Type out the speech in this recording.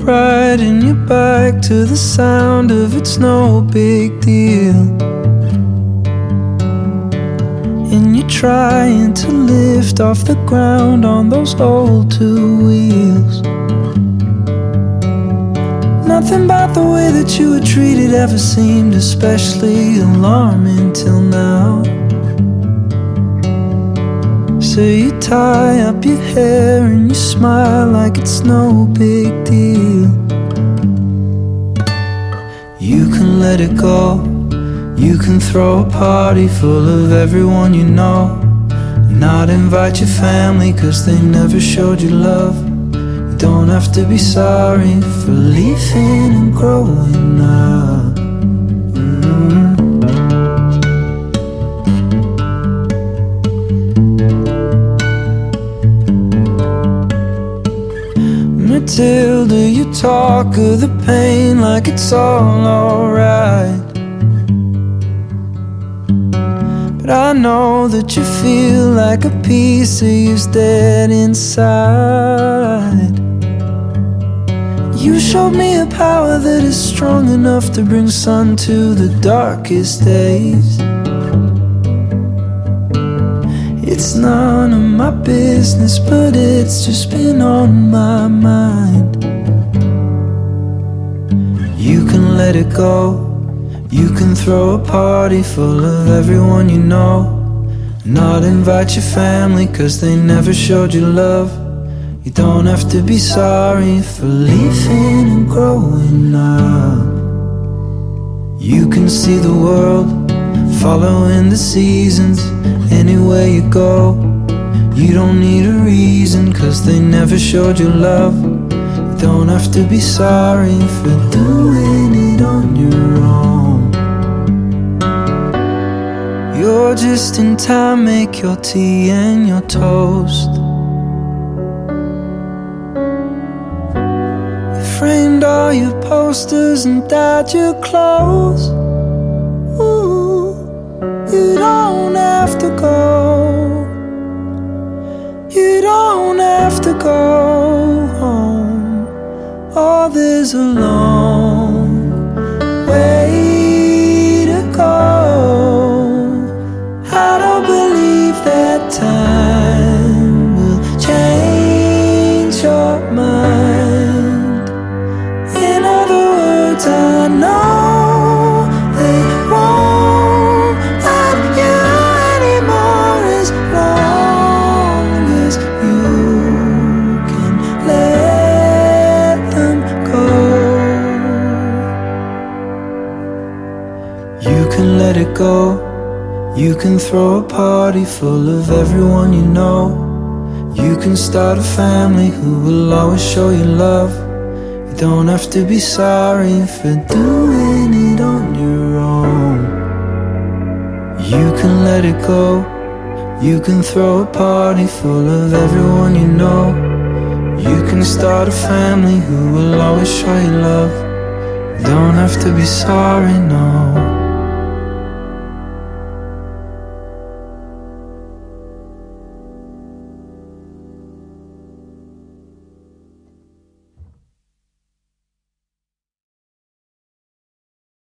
riding your bike to the sound of It's No Big Deal. And you're trying to lift off the ground on those old two wheels. Nothing about the way that you were treated ever seemed especially alarming till now. So you tie up your hair and you smile like it's no big deal. You can let it go. You can throw a party full of everyone you know, and not invite your family cause they never showed you love. You don't have to be sorry for leaving and growing up. Matilda, you talk of the pain like it's all alright, but I know that you feel like a piece of you's dead inside. You showed me a power that is strong enough to bring sun to the darkest days. It's none of my business, but it's just been on my mind. You can let it go. You can throw a party full of everyone you know, not invite your family cause they never showed you love. You don't have to be sorry for leaving and growing up. You can see the world, following the seasons, anywhere you go. You don't need a reason cause they never showed you love. You don't have to be sorry for doing it on your own. You're just in time, make your tea and your toast. You framed all your posters and dyed your clothes. Ooh, you don't have to go. You don't have to go home. Oh, there's a long way to go. I don't believe that time will change your mind. In other words, I know they won't love you anymore as long as you can let them go. You can let it go. You can throw a party full of everyone you know. You can start a family who will always show you love. You don't have to be sorry for doing it on your own. You can let it go. You can throw a party full of everyone you know. You can start a family who will always show you love. You don't have to be sorry, no.